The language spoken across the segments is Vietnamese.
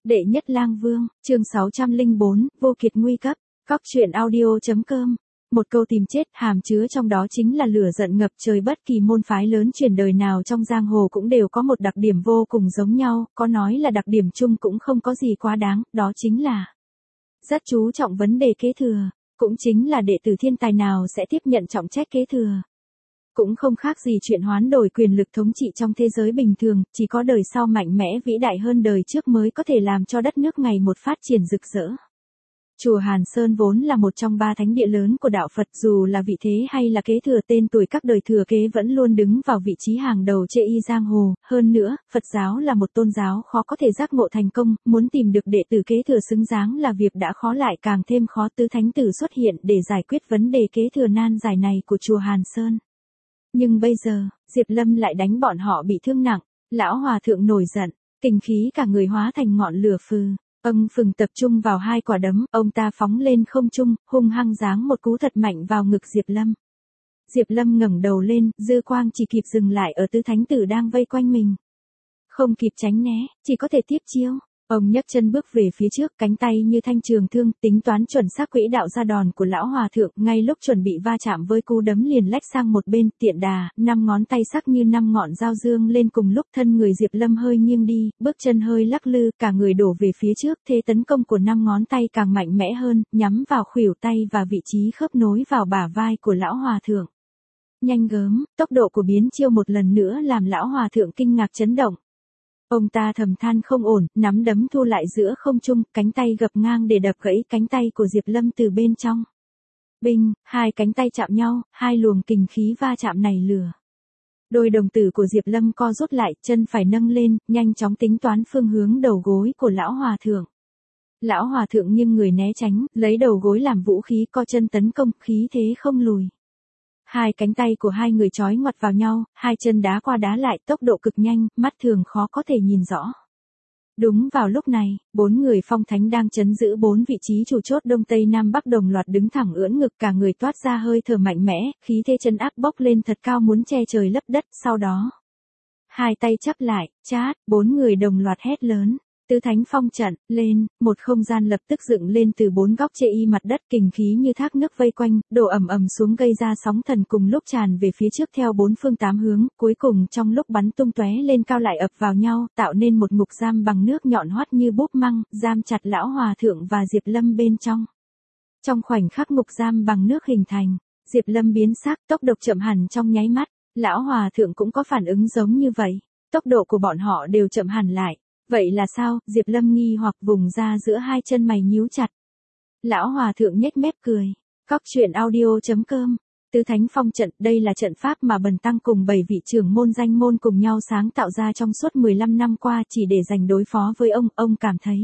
Đệ nhất lang vương, chương 604, vô kiệt nguy cấp, Cóc truyện audio.com. Một câu tìm chết hàm chứa trong đó chính là lửa giận ngập trời, bất kỳ môn phái lớn truyền đời nào trong giang hồ cũng đều có một đặc điểm vô cùng giống nhau, có nói là đặc điểm chung cũng không có gì quá đáng, đó chính là rất chú trọng vấn đề kế thừa, cũng chính là đệ tử thiên tài nào sẽ tiếp nhận trọng trách kế thừa. Cũng không khác gì chuyện hoán đổi quyền lực thống trị trong thế giới bình thường, chỉ có đời sau mạnh mẽ vĩ đại hơn đời trước mới có thể làm cho đất nước ngày một phát triển rực rỡ. Chùa Hàn Sơn vốn là một trong ba thánh địa lớn của đạo Phật, dù là vị thế hay là kế thừa tên tuổi, các đời thừa kế vẫn luôn đứng vào vị trí hàng đầu chê y giang hồ. Hơn nữa, Phật giáo là một tôn giáo khó có thể giác ngộ thành công, muốn tìm được đệ tử kế thừa xứng đáng là việc đã khó lại càng thêm khó. Tứ thánh tử xuất hiện để giải quyết vấn đề kế thừa nan giải này của chùa Hàn Sơn. Nhưng bây giờ, Diệp Lâm lại đánh bọn họ bị thương nặng, lão hòa thượng nổi giận, kình khí cả người hóa thành ngọn lửa phừ. Ông phừng tập trung vào hai quả đấm, ông ta phóng lên không trung, hung hăng giáng một cú thật mạnh vào ngực Diệp Lâm. Diệp Lâm ngẩng đầu lên, dư quang chỉ kịp dừng lại ở tứ thánh tử đang vây quanh mình. Không kịp tránh né, chỉ có thể tiếp chiêu. Ông nhấc chân bước về phía trước, cánh tay như thanh trường thương, tính toán chuẩn xác quỹ đạo ra đòn của lão hòa thượng. Ngay lúc chuẩn bị va chạm với cú đấm liền lách sang một bên, tiện đà, 5 ngón tay sắc như 5 ngọn dao dương lên cùng lúc, thân người Diệp Lâm hơi nghiêng đi, bước chân hơi lắc lư, cả người đổ về phía trước. Thế tấn công của 5 ngón tay càng mạnh mẽ hơn, nhắm vào khuỷu tay và vị trí khớp nối vào bả vai của lão hòa thượng. Nhanh gớm, tốc độ của biến chiêu một lần nữa làm lão hòa thượng kinh ngạc chấn động. Ông ta thầm than không ổn, nắm đấm thu lại giữa không trung, cánh tay gập ngang để đập gãy cánh tay của Diệp Lâm từ bên trong. Binh, hai cánh tay chạm nhau, hai luồng kình khí va chạm này lửa. Đôi đồng tử của Diệp Lâm co rút lại, chân phải nâng lên, nhanh chóng tính toán phương hướng đầu gối của lão hòa thượng. Lão hòa thượng nghiêng người né tránh, lấy đầu gối làm vũ khí, co chân tấn công, khí thế không lùi. Hai cánh tay của hai người chói ngoặt vào nhau, hai chân đá qua đá lại, tốc độ cực nhanh, mắt thường khó có thể nhìn rõ. Đúng vào lúc này, 4 người phong thánh đang trấn giữ 4 vị trí chủ chốt đông tây nam bắc đồng loạt đứng thẳng ưỡn ngực, cả người toát ra hơi thở mạnh mẽ, khí thế chân áp bốc lên thật cao muốn che trời lấp đất. Sau đó, hai tay chắp lại, chát, 4 người đồng loạt hét lớn. Tứ thánh phong trận, lên, một không gian lập tức dựng lên từ 4 góc chê y mặt đất, kình khí như thác nước vây quanh, đổ ầm ầm xuống gây ra sóng thần cùng lúc tràn về phía trước theo 4 phương 8 hướng, cuối cùng trong lúc bắn tung tóe lên cao lại ập vào nhau, tạo nên một ngục giam bằng nước nhọn hoắt như búp măng, giam chặt lão hòa thượng và Diệp Lâm bên trong. Trong khoảnh khắc ngục giam bằng nước hình thành, Diệp Lâm biến sắc, tốc độ chậm hẳn trong nháy mắt, lão hòa thượng cũng có phản ứng giống như vậy, tốc độ của bọn họ đều chậm hẳn lại. Vậy là sao? Diệp Lâm nghi hoặc vùng ra giữa hai chân mày nhíu chặt. Lão hòa thượng nhếch mép cười. Cóc truyện audio.com. Tứ thánh phong trận, đây là trận pháp mà Bần Tăng cùng 7 vị trưởng môn danh môn cùng nhau sáng tạo ra trong suốt 15 năm qua chỉ để dành đối phó với ông cảm thấy.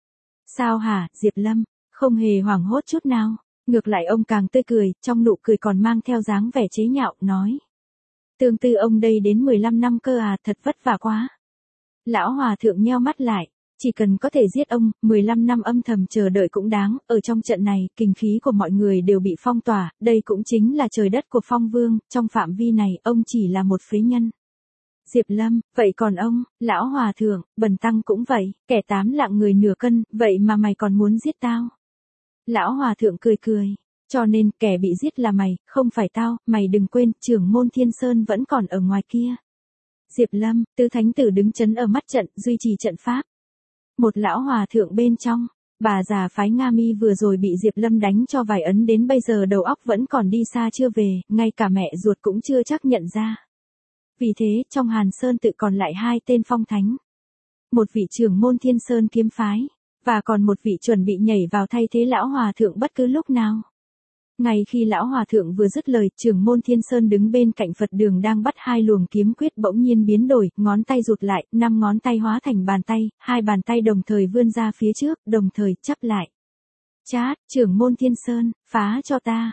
Sao hả, Diệp Lâm? Không hề hoảng hốt chút nào. Ngược lại ông càng tươi cười, trong nụ cười còn mang theo dáng vẻ chế nhạo, nói. Tương tư ông đây đến 15 năm cơ à, thật vất vả quá. Lão hòa thượng nheo mắt lại, chỉ cần có thể giết ông, 15 năm âm thầm chờ đợi cũng đáng. Ở trong trận này, kình khí của mọi người đều bị phong tỏa, đây cũng chính là trời đất của phong vương, trong phạm vi này, ông chỉ là một phế nhân. Diệp Lâm, vậy còn ông, lão hòa thượng, Bần Tăng cũng vậy, kẻ 8 lạng người nửa cân, vậy mà mày còn muốn giết tao. Lão hòa thượng cười cười, cho nên kẻ bị giết là mày, không phải tao, mày đừng quên, trưởng môn Thiên Sơn vẫn còn ở ngoài kia. Diệp Lâm, tứ thánh tử đứng chấn ở mắt trận, duy trì trận pháp. Một lão hòa thượng bên trong, bà già phái Nga Mi vừa rồi bị Diệp Lâm đánh cho vài ấn đến bây giờ đầu óc vẫn còn đi xa chưa về, ngay cả mẹ ruột cũng chưa chắc nhận ra. Vì thế, trong Hàn Sơn tự còn lại 2 tên phong thánh. Một vị trưởng môn Thiên Sơn kiếm phái, và còn một vị chuẩn bị nhảy vào thay thế lão hòa thượng bất cứ lúc nào. Ngay khi lão hòa thượng vừa dứt lời, trưởng môn Thiên Sơn đứng bên cạnh Phật đường đang bắt 2 luồng kiếm quyết bỗng nhiên biến đổi, ngón tay rụt lại, 5 ngón tay hóa thành bàn tay, 2 bàn tay đồng thời vươn ra phía trước, đồng thời chắp lại. Chát, trưởng môn Thiên Sơn, phá cho ta,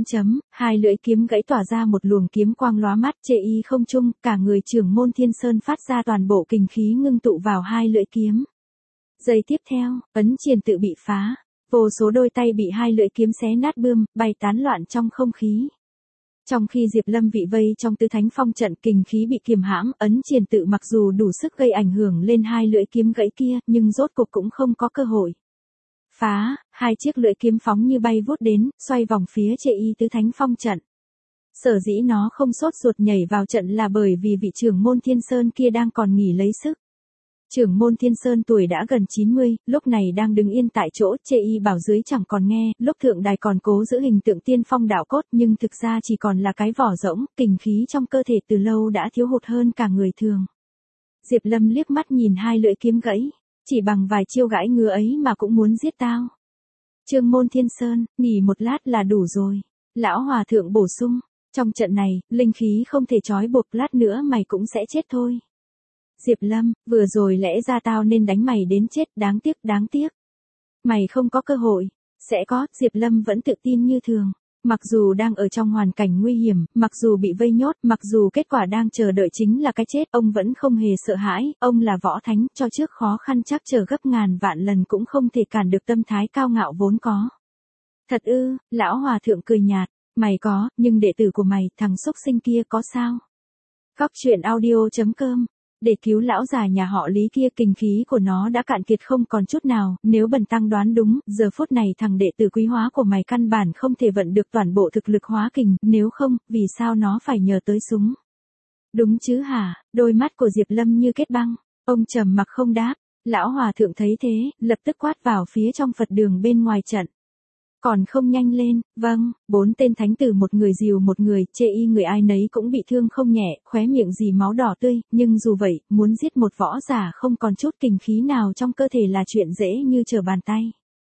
hai lưỡi kiếm gãy tỏa ra một luồng kiếm quang lóa mắt chê y không trung, cả người trưởng môn Thiên Sơn phát ra toàn bộ kình khí ngưng tụ vào 2 lưỡi kiếm. Giây tiếp theo, ấn triền tự bị phá. Vô số đôi tay bị 2 lưỡi kiếm xé nát bươm, bay tán loạn trong không khí. Trong khi Diệp Lâm bị vây trong tứ thánh phong trận, kình khí bị kiềm hãm, ấn triền tự mặc dù đủ sức gây ảnh hưởng lên hai lưỡi kiếm gãy kia, nhưng rốt cục cũng không có cơ hội phá. Hai chiếc lưỡi kiếm phóng như bay vút đến, xoay vòng phía Trệ Y tứ thánh phong trận. Sở dĩ nó không sốt ruột nhảy vào trận là bởi vì vị trưởng môn Thiên Sơn kia đang còn nghỉ lấy sức. Trưởng môn Thiên Sơn tuổi đã gần 90, lúc này đang đứng yên tại chỗ, Trệ Y bảo dưới chẳng còn nghe, lúc thượng đài còn cố giữ hình tượng tiên phong đạo cốt nhưng thực ra chỉ còn là cái vỏ rỗng, kình khí trong cơ thể từ lâu đã thiếu hụt hơn cả người thường. Diệp Lâm liếc mắt nhìn hai lưỡi kiếm gãy, chỉ bằng vài chiêu gãi ngứa ấy mà cũng muốn giết tao. Trưởng môn Thiên Sơn, nghỉ một lát là đủ rồi. Lão hòa thượng bổ sung, trong trận này, linh khí không thể trói buộc, lát nữa mày cũng sẽ chết thôi. Diệp Lâm, vừa rồi lẽ ra tao nên đánh mày đến chết, đáng tiếc. Mày không có cơ hội. Sẽ có, Diệp Lâm vẫn tự tin như thường. Mặc dù đang ở trong hoàn cảnh nguy hiểm, mặc dù bị vây nhốt, mặc dù kết quả đang chờ đợi chính là cái chết, ông vẫn không hề sợ hãi, ông là võ thánh, cho trước khó khăn chắc trở gấp ngàn vạn lần cũng không thể cản được tâm thái cao ngạo vốn có. Thật ư, lão hòa thượng cười nhạt, mày có, nhưng đệ tử của mày, thằng xúc sinh kia có sao? Góc truyện audio.com. Để cứu lão già nhà họ Lý kia, kình khí của nó đã cạn kiệt không còn chút nào, nếu bần tăng đoán đúng, giờ phút này thằng đệ tử quý hóa của mày căn bản không thể vận được toàn bộ thực lực hóa kình, nếu không, vì sao nó phải nhờ tới súng? Đúng chứ hả? Đôi mắt của Diệp Lâm như kết băng, ông trầm mặc không đáp, lão hòa thượng thấy thế, lập tức quát vào phía trong Phật đường bên ngoài trận. Còn không nhanh lên, vâng, 4 tên thánh tử một người dìu một người, Trệ Y người ai nấy cũng bị thương không nhẹ, khóe miệng dì máu đỏ tươi, nhưng dù vậy, muốn giết một võ giả không còn chút kình khí nào trong cơ thể là chuyện dễ như trở bàn tay.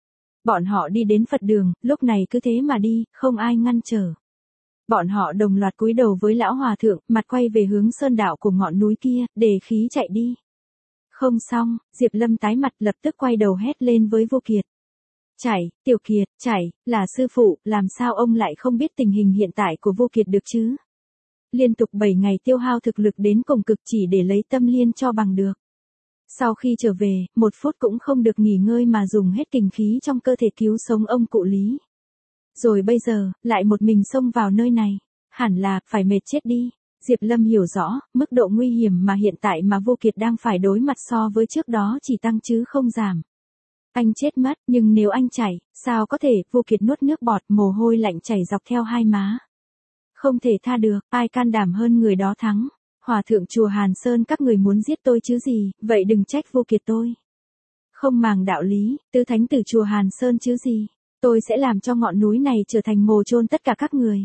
Bọn họ đi đến Phật đường, lúc này cứ thế mà đi, không ai ngăn trở. Bọn họ đồng loạt cúi đầu với lão hòa thượng, mặt quay về hướng sơn đạo của ngọn núi kia, để khí chạy đi. Không xong, Diệp Lâm tái mặt lập tức quay đầu hét lên với Vô Kiệt. Chảy, Tiểu Kiệt, chảy, là sư phụ, làm sao ông lại không biết tình hình hiện tại của Vô Kiệt được chứ? Liên tục 7 ngày tiêu hao thực lực đến cùng cực chỉ để lấy tâm liên cho bằng được. Sau khi trở về, 1 phút cũng không được nghỉ ngơi mà dùng hết kình khí trong cơ thể cứu sống ông cụ Lý. Rồi bây giờ, lại một mình xông vào nơi này. Hẳn là, phải mệt chết đi. Diệp Lâm hiểu rõ, mức độ nguy hiểm mà hiện tại mà Vô Kiệt đang phải đối mặt so với trước đó chỉ tăng chứ không giảm. Anh chết mất, nhưng nếu anh chảy, sao có thể? Vô Kiệt nuốt nước bọt, mồ hôi lạnh chảy dọc theo hai má. Không thể tha được, ai can đảm hơn người đó thắng. Hòa thượng chùa Hàn Sơn các người muốn giết tôi chứ gì, vậy đừng trách Vô Kiệt tôi. Không màng đạo lý, tứ thánh tử chùa Hàn Sơn chứ gì. Tôi sẽ làm cho ngọn núi này trở thành mồ chôn tất cả các người.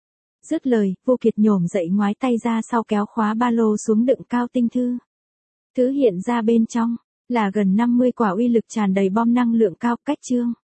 Dứt lời, Vô Kiệt nhổm dậy ngoái tay ra sau kéo khóa ba lô xuống đựng cao tinh thư. Thứ hiện ra bên trong là gần 50 quả uy lực tràn đầy bom năng lượng cao, cách chương.